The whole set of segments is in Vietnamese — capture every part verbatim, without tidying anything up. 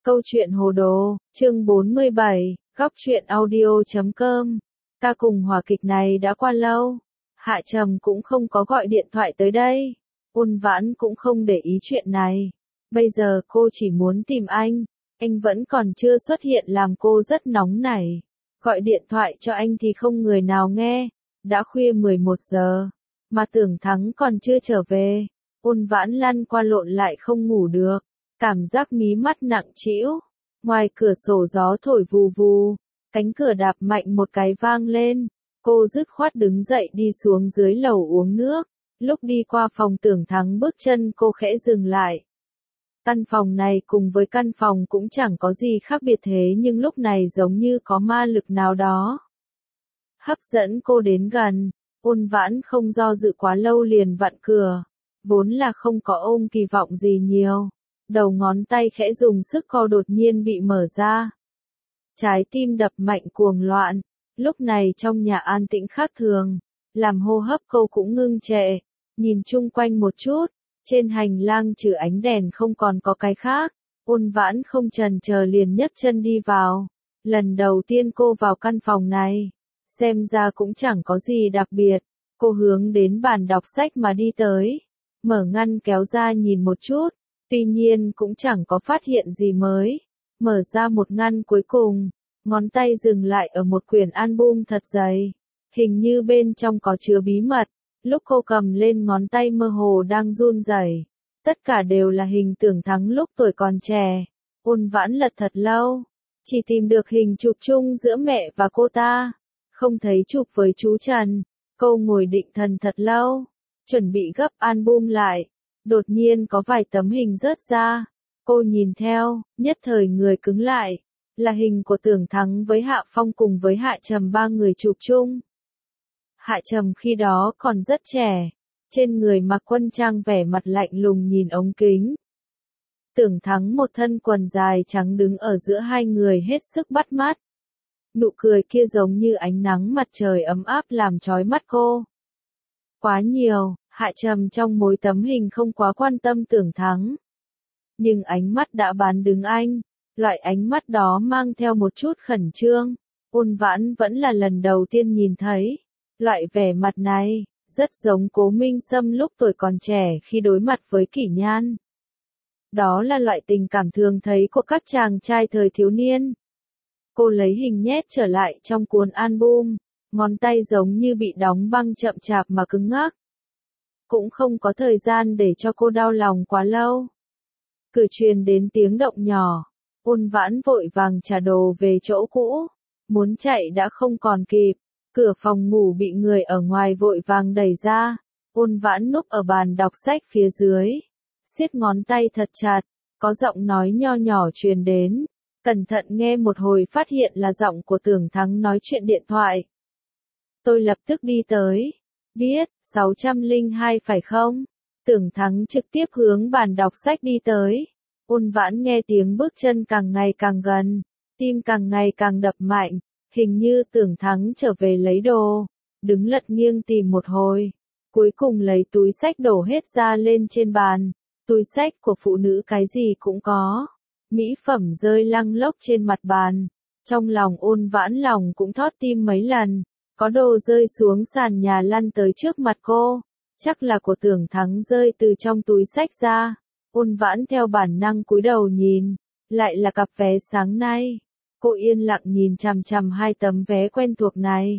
Câu chuyện hồ đồ, chương bốn mươi bảy, góc truyện audio chấm com. Ta cùng hòa kịch này đã qua lâu. Hạ Trầm cũng không có gọi điện thoại tới đây. Ôn Vãn cũng không để ý chuyện này. Bây giờ cô chỉ muốn tìm anh. Anh vẫn còn chưa xuất hiện làm cô rất nóng nảy. Gọi điện thoại cho anh thì không người nào nghe. Đã khuya mười một giờ. Mà Tưởng Thắng còn chưa trở về. Ôn Vãn lăn qua lộn lại không ngủ được. Cảm giác mí mắt nặng trĩu. Ngoài cửa sổ gió thổi vù vù. Cánh cửa đạp mạnh một cái vang lên. Cô dứt khoát đứng dậy đi xuống dưới lầu uống nước. Lúc đi qua phòng Tưởng Thắng bước chân cô khẽ dừng lại. Căn phòng này cùng với căn phòng cũng chẳng có gì khác biệt thế nhưng lúc này giống như có ma lực nào đó. Hấp dẫn cô đến gần. Ôn Vãn không do dự quá lâu liền vặn cửa. Vốn là không có ôm kỳ vọng gì nhiều. Đầu ngón tay khẽ dùng sức co đột nhiên bị mở ra. Trái tim đập mạnh cuồng loạn. Lúc này trong nhà an tĩnh khác thường. Làm hô hấp cô cũng ngưng trệ. Nhìn chung quanh một chút. Trên hành lang trừ ánh đèn không còn có cái khác. Ôn Vãn không chần chờ liền nhấc chân đi vào. Lần đầu tiên cô vào căn phòng này. Xem ra cũng chẳng có gì đặc biệt. Cô hướng đến bàn đọc sách mà đi tới. Mở ngăn kéo ra nhìn một chút. Tuy nhiên cũng chẳng có phát hiện gì mới. Mở ra một ngăn cuối cùng. Ngón tay dừng lại ở một quyển album thật dày. Hình như bên trong có chứa bí mật. Lúc cô cầm lên ngón tay mơ hồ đang run rẩy. Tất cả đều là hình Tưởng Thắng lúc tuổi còn trẻ. Ôn Vãn lật thật lâu. Chỉ tìm được hình chụp chung giữa mẹ và cô ta. Không thấy chụp với chú Trần. Cô ngồi định thần thật lâu. Chuẩn bị gấp album lại. Đột nhiên có vài tấm hình rớt ra. Cô nhìn theo, nhất thời người cứng lại. Là hình của Tưởng Thắng với Hạ Phong cùng với Hạ Trầm ba người chụp chung. Hạ Trầm khi đó còn rất trẻ. Trên người mặc quân trang vẻ mặt lạnh lùng nhìn ống kính. Tưởng Thắng một thân quần dài trắng đứng ở giữa hai người hết sức bắt mắt. Nụ cười kia giống như ánh nắng mặt trời ấm áp làm chói mắt cô. Quá nhiều, Hạ Trầm trong mỗi tấm hình không quá quan tâm Tưởng Thắng. Nhưng ánh mắt đã bán đứng anh. Loại ánh mắt đó mang theo một chút khẩn trương. Ôn Vãn vẫn là lần đầu tiên nhìn thấy. Loại vẻ mặt này, rất giống Cố Minh Sâm lúc tuổi còn trẻ khi đối mặt với Kỷ Nhan. Đó là loại tình cảm thường thấy của các chàng trai thời thiếu niên. Cô lấy hình nhét trở lại trong cuốn album. Ngón tay giống như bị đóng băng chậm chạp mà cứng ngắc. Cũng không có thời gian để cho cô đau lòng quá lâu. Cửa truyền đến tiếng động nhỏ. Ôn Vãn vội vàng trả đồ về chỗ cũ. Muốn chạy đã không còn kịp. Cửa phòng ngủ bị người ở ngoài vội vàng đẩy ra. Ôn Vãn núp ở bàn đọc sách phía dưới. Siết ngón tay thật chặt. Có giọng nói nho nhỏ truyền đến. Cẩn thận nghe một hồi phát hiện là giọng của Tưởng Thắng nói chuyện điện thoại. Tôi lập tức đi tới. Biết, sáu trăm lẻ hai phải không? Tưởng Thắng trực tiếp hướng bàn đọc sách đi tới. Ôn Vãn nghe tiếng bước chân càng ngày càng gần. Tim càng ngày càng đập mạnh. Hình như Tưởng Thắng trở về lấy đồ. Đứng lật nghiêng tìm một hồi. Cuối cùng lấy túi sách đổ hết ra lên trên bàn. Túi sách của phụ nữ cái gì cũng có. Mỹ phẩm rơi lăng lốc trên mặt bàn. Trong lòng Ôn Vãn lòng cũng thót tim mấy lần. Có đồ rơi xuống sàn nhà lăn tới trước mặt cô. Chắc là của Tưởng Thắng rơi từ trong túi sách ra. Ôn Vãn theo bản năng cúi đầu nhìn. Lại là cặp vé sáng nay. Cô yên lặng nhìn chằm chằm hai tấm vé quen thuộc này.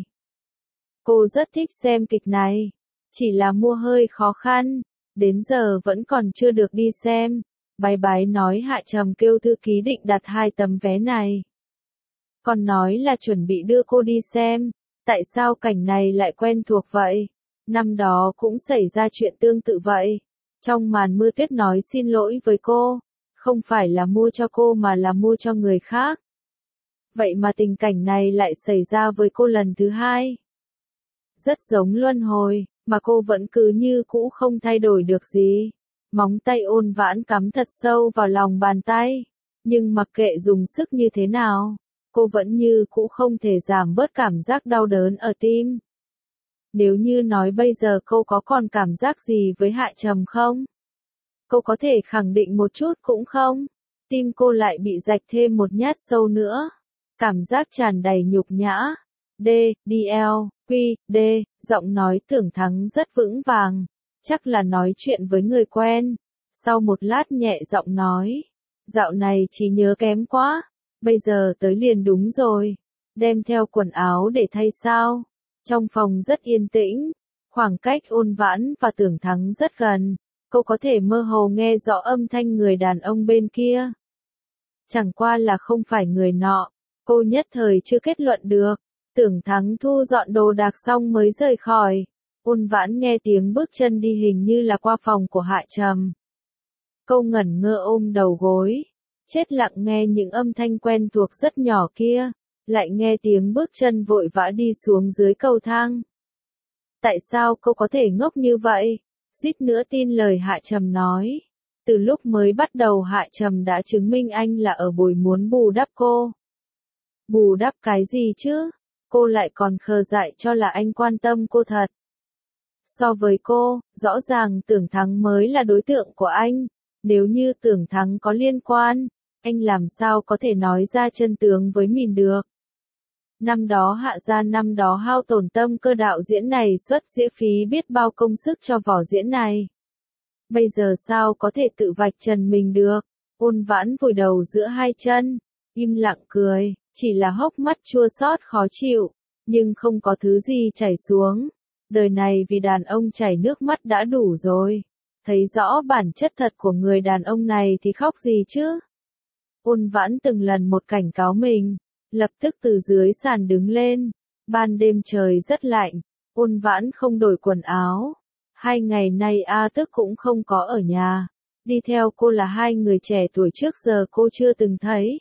Cô rất thích xem kịch này. Chỉ là mua hơi khó khăn. Đến giờ vẫn còn chưa được đi xem. Bái bái nói Hạ Trầm kêu thư ký định đặt hai tấm vé này. Còn nói là chuẩn bị đưa cô đi xem. Tại sao cảnh này lại quen thuộc vậy? Năm đó cũng xảy ra chuyện tương tự vậy. Trong màn mưa tuyết nói xin lỗi với cô. Không phải là mua cho cô mà là mua cho người khác. Vậy mà tình cảnh này lại xảy ra với cô lần thứ hai. Rất giống luân hồi, mà cô vẫn cứ như cũ không thay đổi được gì. Móng tay Ôn Vãn cắm thật sâu vào lòng bàn tay. Nhưng mặc kệ dùng sức như thế nào, cô vẫn như cũ không thể giảm bớt cảm giác đau đớn ở tim. Nếu như nói bây giờ cô có còn cảm giác gì với Hạ Trầm không? Cô có thể khẳng định một chút cũng không? tim cô lại bị rạch thêm một nhát sâu nữa. Cảm giác tràn đầy nhục nhã. D, D L, Q, D, giọng nói Tưởng Thắng rất vững vàng. Chắc là nói chuyện với người quen. Sau một lát nhẹ giọng nói. Dạo này trí nhớ kém quá. Bây giờ tới liền đúng rồi. Đem theo quần áo để thay sao. Trong phòng rất yên tĩnh. Khoảng cách Ôn Vãn và Tưởng Thắng rất gần. Cô có thể mơ hồ nghe rõ âm thanh người đàn ông bên kia. Chẳng qua là không phải người nọ. Cô nhất thời chưa kết luận được. Tưởng Thắng thu dọn đồ đạc xong mới rời khỏi. Ôn Vãn nghe tiếng bước chân đi hình như là qua phòng của Hạ Trầm. Cô ngẩn ngơ ôm đầu gối. Chết lặng nghe những âm thanh quen thuộc rất nhỏ kia. Lại nghe tiếng bước chân vội vã đi xuống dưới cầu thang. Tại sao cô có thể ngốc như vậy? Suýt nữa tin lời Hạ Trầm nói. Từ lúc mới bắt đầu Hạ Trầm đã chứng minh anh là ở bồi muốn bù đắp cô. Bù đắp cái gì chứ? Cô lại còn khờ dại cho là anh quan tâm cô thật. So với cô, rõ ràng Tưởng Thắng mới là đối tượng của anh. Nếu như Tưởng Thắng có liên quan, anh làm sao có thể nói ra chân tướng với mình được. Năm đó Hạ gia năm đó hao tổn tâm cơ đạo diễn này xuất diễn phí biết bao công sức cho vở diễn này. Bây giờ sao có thể tự vạch trần mình được? Ôn Vãn vùi đầu giữa hai chân, im lặng cười, chỉ là hốc mắt chua xót khó chịu, nhưng không có thứ gì chảy xuống. Đời này vì đàn ông chảy nước mắt đã đủ rồi. Thấy rõ bản chất thật của người đàn ông này thì khóc gì chứ? Ôn Vãn từng lần một cảnh cáo mình, lập tức từ dưới sàn đứng lên. Ban đêm trời rất lạnh, Ôn Vãn không đổi quần áo. Hai ngày nay A Tức cũng không có ở nhà. Đi theo cô là hai người trẻ tuổi trước giờ cô chưa từng thấy.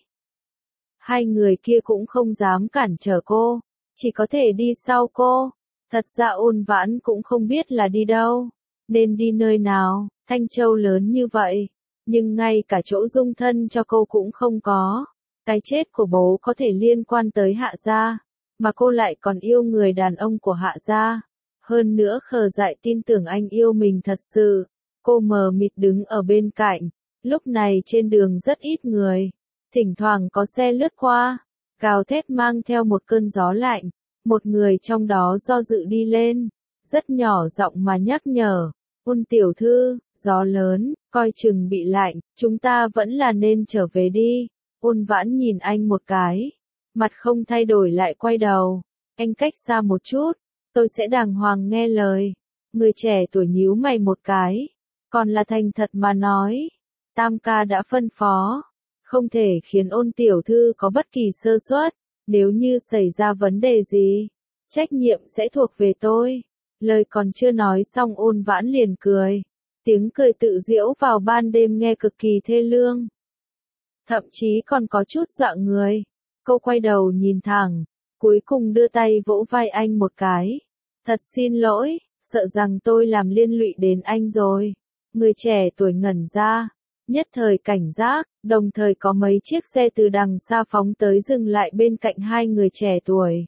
Hai người kia cũng không dám cản trở cô, chỉ có thể đi sau cô. Thật ra Ôn Vãn cũng không biết là đi đâu, nên đi nơi nào. Thanh Châu lớn như vậy, nhưng ngay cả chỗ dung thân cho cô cũng không có. Cái chết của bố có thể liên quan tới Hạ gia, mà cô lại còn yêu người đàn ông của Hạ gia. Hơn nữa khờ dại tin tưởng anh yêu mình thật sự. Cô mờ mịt đứng ở bên cạnh. Lúc này trên đường rất ít người. Thỉnh thoảng có xe lướt qua. Gào thét mang theo một cơn gió lạnh. Một người trong đó do dự đi lên. Rất nhỏ giọng mà nhắc nhở. Ôn tiểu thư, gió lớn, coi chừng bị lạnh. Chúng ta vẫn là nên trở về đi. Ôn Vãn nhìn anh một cái. Mặt không thay đổi lại quay đầu. Anh cách xa một chút. Tôi sẽ đàng hoàng nghe lời. Người trẻ tuổi nhíu mày một cái. Còn là thành thật mà nói. Tam ca đã phân phó. Không thể khiến Ôn tiểu thư có bất kỳ sơ suất. Nếu như xảy ra vấn đề gì, trách nhiệm sẽ thuộc về tôi. Lời còn chưa nói xong Ôn Vãn liền cười. Tiếng cười tự giễu vào ban đêm nghe cực kỳ thê lương. Thậm chí còn có chút dọa người. Cô quay đầu nhìn thẳng. Cuối cùng đưa tay vỗ vai anh một cái. Thật xin lỗi, sợ rằng tôi làm liên lụy đến anh rồi. Người trẻ tuổi ngẩn ra. Nhất thời cảnh giác, đồng thời có mấy chiếc xe từ đằng xa phóng tới dừng lại bên cạnh hai người trẻ tuổi.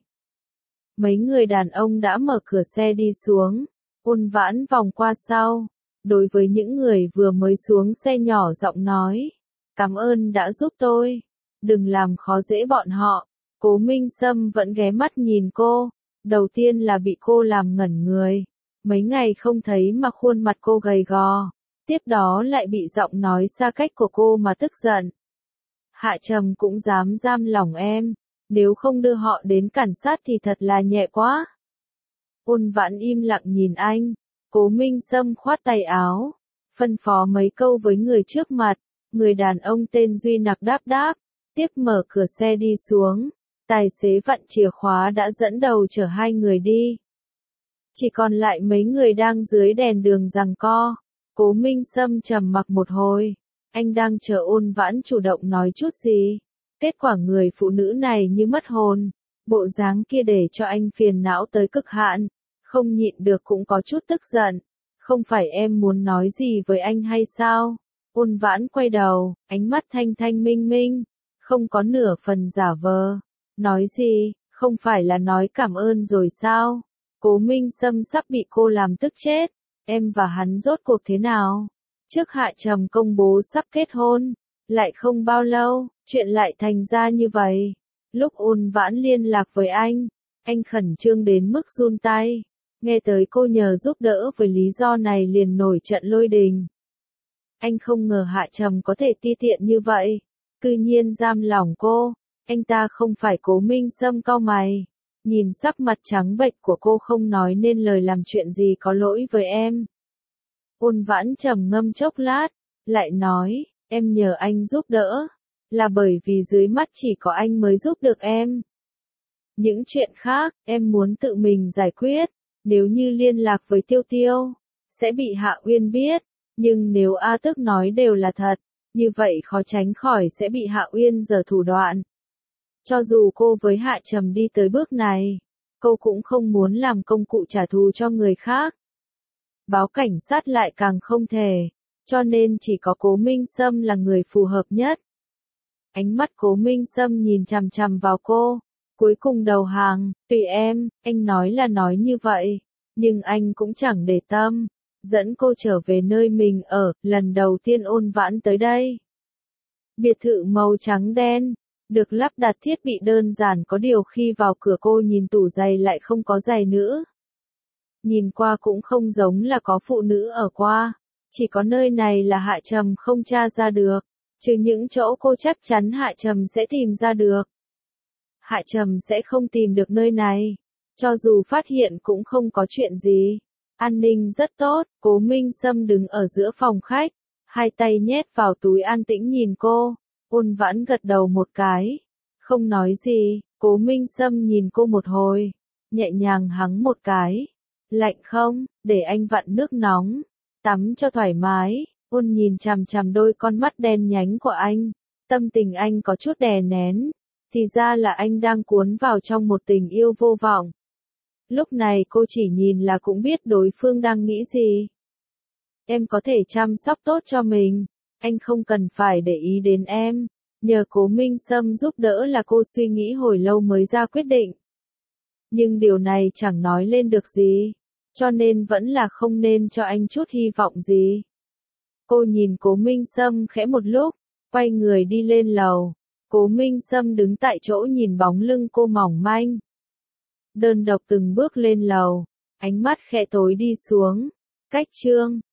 Mấy người đàn ông đã mở cửa xe đi xuống. Ôn Vãn vòng qua sau. Đối với những người vừa mới xuống xe nhỏ giọng nói. Cảm ơn đã giúp tôi. Đừng làm khó dễ bọn họ. Cố Minh Sâm vẫn ghé mắt nhìn cô. Đầu tiên là bị cô làm ngẩn người. Mấy ngày không thấy mà khuôn mặt cô gầy gò. Tiếp đó lại bị giọng nói xa cách của cô mà tức giận. Hạ Trầm cũng dám giam lòng em. Nếu không đưa họ đến cảnh sát thì thật là nhẹ quá. Ôn Vãn im lặng nhìn anh. Cố Minh Sâm khoát tay áo. Phân phó mấy câu với người trước mặt. Người đàn ông tên Duy Nặc đáp đáp. Tiếp mở cửa xe đi xuống. Tài xế vặn chìa khóa đã dẫn đầu chở hai người đi. Chỉ còn lại mấy người đang dưới đèn đường giằng co. Cố Minh Sâm trầm mặc một hồi. Anh đang chờ Ôn Vãn chủ động nói chút gì. Kết quả người phụ nữ này như mất hồn. Bộ dáng kia để cho anh phiền não tới cực hạn. Không nhịn được cũng có chút tức giận. Không phải em muốn nói gì với anh hay sao? Ôn Vãn quay đầu, ánh mắt thanh thanh minh minh. Không có nửa phần giả vờ. Nói gì, không phải là nói cảm ơn rồi sao? Cố Minh Sâm sắp bị cô làm tức chết. Em và hắn rốt cuộc thế nào? Trước Hạ Trầm công bố sắp kết hôn. Lại không bao lâu, chuyện lại thành ra như vậy. Lúc Ôn Vãn liên lạc với anh, anh khẩn trương đến mức run tay. Nghe tới cô nhờ giúp đỡ với lý do này liền nổi trận lôi đình. Anh không ngờ Hạ Trầm có thể ti tiện như vậy. Cư nhiên giam lỏng cô. Anh ta không phải Cố Minh Sâm, cau mày. Nhìn sắc mặt trắng bệch của cô không nói nên lời, làm chuyện gì có lỗi với em. Ôn Vãn trầm ngâm chốc lát, lại nói, em nhờ anh giúp đỡ, là bởi vì dưới mắt chỉ có anh mới giúp được em. Những chuyện khác, em muốn tự mình giải quyết, nếu như liên lạc với Tiêu Tiêu, sẽ bị Hạ Uyên biết, nhưng nếu A Tức nói đều là thật, như vậy khó tránh khỏi sẽ bị Hạ Uyên giở thủ đoạn. Cho dù cô với Hạ Trầm đi tới bước này, cô cũng không muốn làm công cụ trả thù cho người khác. Báo cảnh sát lại càng không thể, cho nên chỉ có Cố Minh Sâm là người phù hợp nhất. Ánh mắt Cố Minh Sâm nhìn chằm chằm vào cô, cuối cùng đầu hàng, tùy em, anh nói là nói như vậy, nhưng anh cũng chẳng để tâm, dẫn cô trở về nơi mình ở, lần đầu tiên Ôn Vãn tới đây. Biệt thự màu trắng đen, được lắp đặt thiết bị đơn giản, có điều khi vào cửa cô nhìn tủ giày lại không có giày nữa. Nhìn qua cũng không giống là có phụ nữ ở qua, chỉ có nơi này là Hạ Trầm không tra ra được, trừ những chỗ cô chắc chắn Hạ Trầm sẽ tìm ra được. Hạ Trầm sẽ không tìm được nơi này, cho dù phát hiện cũng không có chuyện gì. An ninh rất tốt, Cố Minh Sâm đứng ở giữa phòng khách, hai tay nhét vào túi an tĩnh nhìn cô. Ôn Vãn gật đầu một cái, không nói gì. Cố Minh Sâm nhìn cô một hồi, nhẹ nhàng hắng một cái. Lạnh không, để anh vặn nước nóng, tắm cho thoải mái. Ôn nhìn chằm chằm đôi con mắt đen nhánh của anh, tâm tình anh có chút đè nén, thì ra là anh đang cuốn vào trong một tình yêu vô vọng. Lúc này cô chỉ nhìn là cũng biết đối phương đang nghĩ gì. Em có thể chăm sóc tốt cho mình, anh không cần phải để ý đến em. Nhờ Cố Minh Sâm giúp đỡ là cô suy nghĩ hồi lâu mới ra quyết định. Nhưng điều này chẳng nói lên được gì, cho nên vẫn là không nên cho anh chút hy vọng gì. Cô nhìn Cố Minh Sâm khẽ một lúc, quay người đi lên lầu. Cố Minh Sâm đứng tại chỗ nhìn bóng lưng cô mỏng manh. Đơn độc từng bước lên lầu, ánh mắt khẽ tối đi xuống. Cách chương